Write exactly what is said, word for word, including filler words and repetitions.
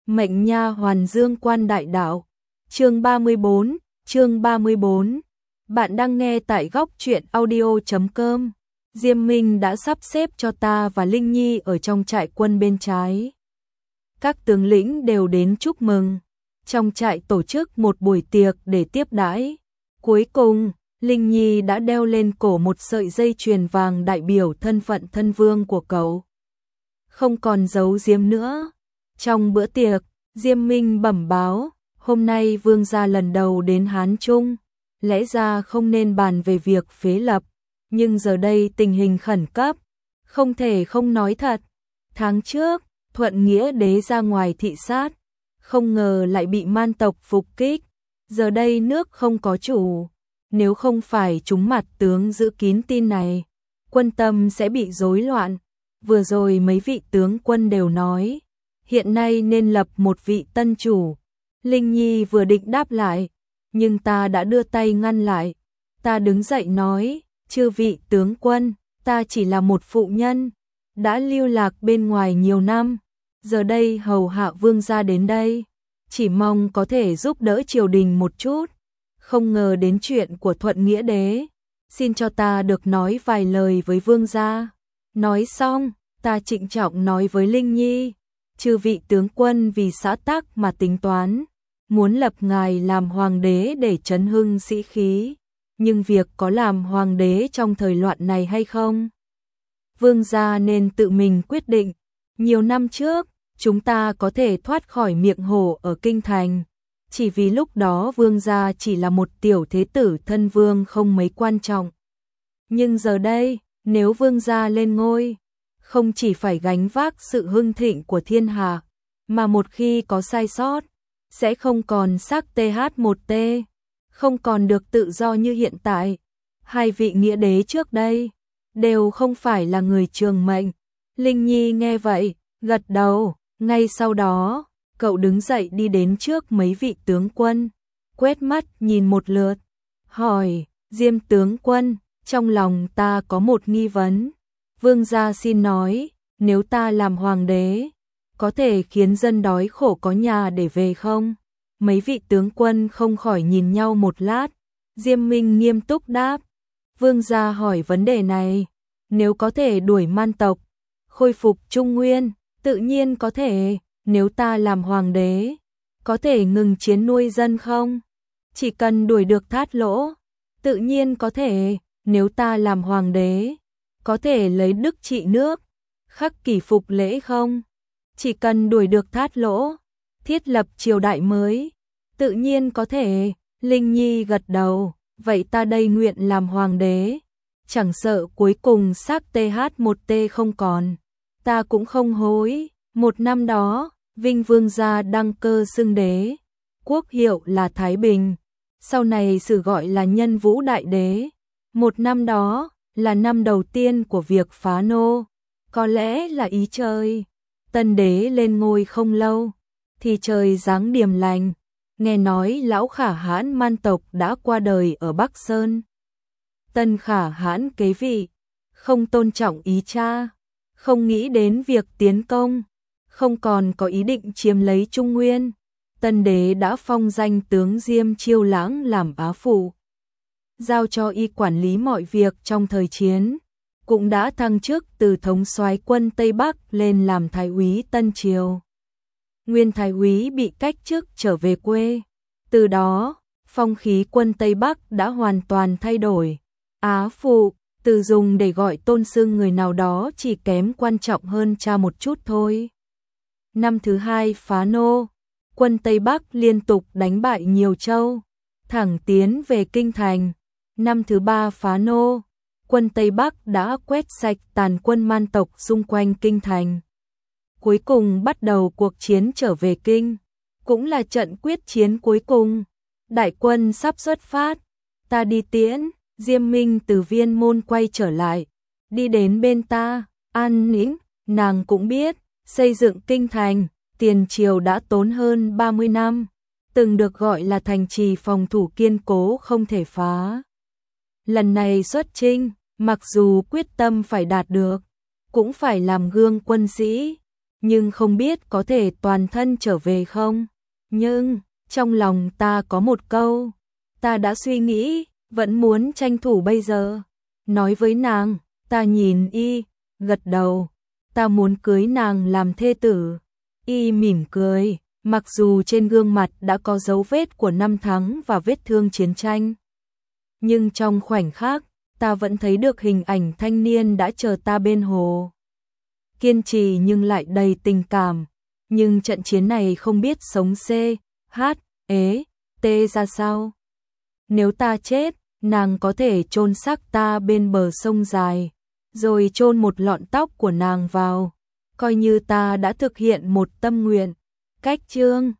Mệnh nha hoàn dương quan đại đạo. Chương ba mươi bốn, chương ba mươi bốn. Bạn đang nghe tại góc truyện audio chấm com. Diêm Minh đã sắp xếp cho ta và Linh Nhi ở trong trại quân bên trái. Các tướng lĩnh đều đến chúc mừng. Trong trại tổ chức một buổi tiệc để tiếp đãi. Cuối cùng, Linh Nhi đã đeo lên cổ một sợi dây chuyền vàng đại biểu thân phận thân vương của cậu. Không còn giấu giếm nữa. Trong bữa tiệc, Diêm Minh bẩm báo, hôm nay vương gia lần đầu đến Hán Trung, lẽ ra không nên bàn về việc phế lập, nhưng giờ đây tình hình khẩn cấp, không thể không nói thật. Tháng trước, Thuận Nghĩa đế ra ngoài thị sát, không ngờ lại bị man tộc phục kích, giờ đây nước không có chủ, nếu không phải chúng mặt tướng giữ kín tin này, quân tâm sẽ bị rối loạn. Vừa rồi mấy vị tướng quân đều nói, hiện nay nên lập một vị tân chủ. Linh Nhi vừa định đáp lại, nhưng ta đã đưa tay ngăn lại. Ta đứng dậy nói, chư vị tướng quân, ta chỉ là một phụ nhân, đã lưu lạc bên ngoài nhiều năm, giờ đây hầu hạ vương gia đến đây, chỉ mong có thể giúp đỡ triều đình một chút. Không ngờ đến chuyện của Thuận Nghĩa đế, xin cho ta được nói vài lời với vương gia. Nói xong, ta trịnh trọng nói với Linh Nhi, chư vị tướng quân vì xã tắc mà tính toán, muốn lập ngài làm hoàng đế để trấn hưng sĩ khí, nhưng việc có làm hoàng đế trong thời loạn này hay không, vương gia nên tự mình quyết định. Nhiều năm trước, chúng ta có thể thoát khỏi miệng hổ ở kinh thành, chỉ vì lúc đó vương gia chỉ là một tiểu thế tử thân vương không mấy quan trọng. Nhưng giờ đây, nếu vương gia lên ngôi, không chỉ phải gánh vác sự hưng thịnh của thiên hạ, mà một khi có sai sót, sẽ không còn sắc tê hát một tê, không còn được tự do như hiện tại. Hai vị nghĩa đế trước đây, đều không phải là người trường mệnh. Linh Nhi nghe vậy, gật đầu, ngay sau đó, cậu đứng dậy đi đến trước mấy vị tướng quân, quét mắt nhìn một lượt, hỏi, Diêm tướng quân, trong lòng ta có một nghi vấn. Vương gia xin nói, nếu ta làm hoàng đế, có thể khiến dân đói khổ có nhà để về không? Mấy vị tướng quân không khỏi nhìn nhau một lát. Diêm Minh nghiêm túc đáp, vương gia hỏi vấn đề này, nếu có thể đuổi man tộc, khôi phục Trung Nguyên, tự nhiên có thể. Nếu ta làm hoàng đế, có thể ngừng chiến nuôi dân không? Chỉ cần đuổi được Thát Lỗ, tự nhiên có thể. Nếu ta làm hoàng đế, có thể lấy đức trị nước, khắc kỷ phục lễ không? Chỉ cần đuổi được Thát Lỗ, thiết lập triều đại mới, tự nhiên có thể. Linh Nhi gật đầu, vậy ta đây nguyện làm hoàng đế, chẳng sợ cuối cùng sắc tê hát một tê không còn, ta cũng không hối. Một năm đó, Vinh vương gia đăng cơ xưng đế, quốc hiệu là Thái Bình, sau này sự gọi là Nhân Vũ đại đế. Một năm đó là năm đầu tiên của việc phá nô, có lẽ là ý trời. Tân đế lên ngôi không lâu, thì trời giáng điềm lành, nghe nói lão Khả Hãn man tộc đã qua đời ở Bắc Sơn. Tân Khả Hãn kế vị, không tôn trọng ý cha, không nghĩ đến việc tiến công, không còn có ý định chiếm lấy Trung Nguyên. Tân đế đã phong danh tướng Diêm Chiêu Lãng làm bá phụ, giao cho y quản lý mọi việc trong thời chiến, cũng đã thăng chức từ thống soái quân Tây Bắc lên làm thái úy Tân Triều. Nguyên thái úy bị cách chức trở về quê, từ đó, phong khí quân Tây Bắc đã hoàn toàn thay đổi. Á phụ, từ dùng để gọi tôn xưng người nào đó chỉ kém quan trọng hơn cha một chút thôi. Năm thứ hai phá nô, quân Tây Bắc liên tục đánh bại nhiều châu, thẳng tiến về kinh thành. Năm thứ ba phá nô, quân Tây Bắc đã quét sạch tàn quân man tộc xung quanh kinh thành. Cuối cùng bắt đầu cuộc chiến trở về kinh, cũng là trận quyết chiến cuối cùng. Đại quân sắp xuất phát, ta đi tiễn. Diêm Minh từ Viên Môn quay trở lại, đi đến bên ta, an nĩnh, nàng cũng biết, xây dựng kinh thành, tiền triều đã tốn hơn ba mươi năm, từng được gọi là thành trì phòng thủ kiên cố không thể phá. Lần này xuất chinh, mặc dù quyết tâm phải đạt được, cũng phải làm gương quân sĩ, nhưng không biết có thể toàn thân trở về không. Nhưng, trong lòng ta có một câu, ta đã suy nghĩ, vẫn muốn tranh thủ bây giờ. Nói với nàng, ta nhìn y, gật đầu, ta muốn cưới nàng làm thê tử. Y mỉm cười, mặc dù trên gương mặt đã có dấu vết của năm tháng và vết thương chiến tranh. Nhưng trong khoảnh khắc, ta vẫn thấy được hình ảnh thanh niên đã chờ ta bên hồ. Kiên trì nhưng lại đầy tình cảm. Nhưng trận chiến này không biết sống C, H, ế, T ra sao. Nếu ta chết, nàng có thể chôn xác ta bên bờ sông dài, rồi chôn một lọn tóc của nàng vào, coi như ta đã thực hiện một tâm nguyện. Cách chương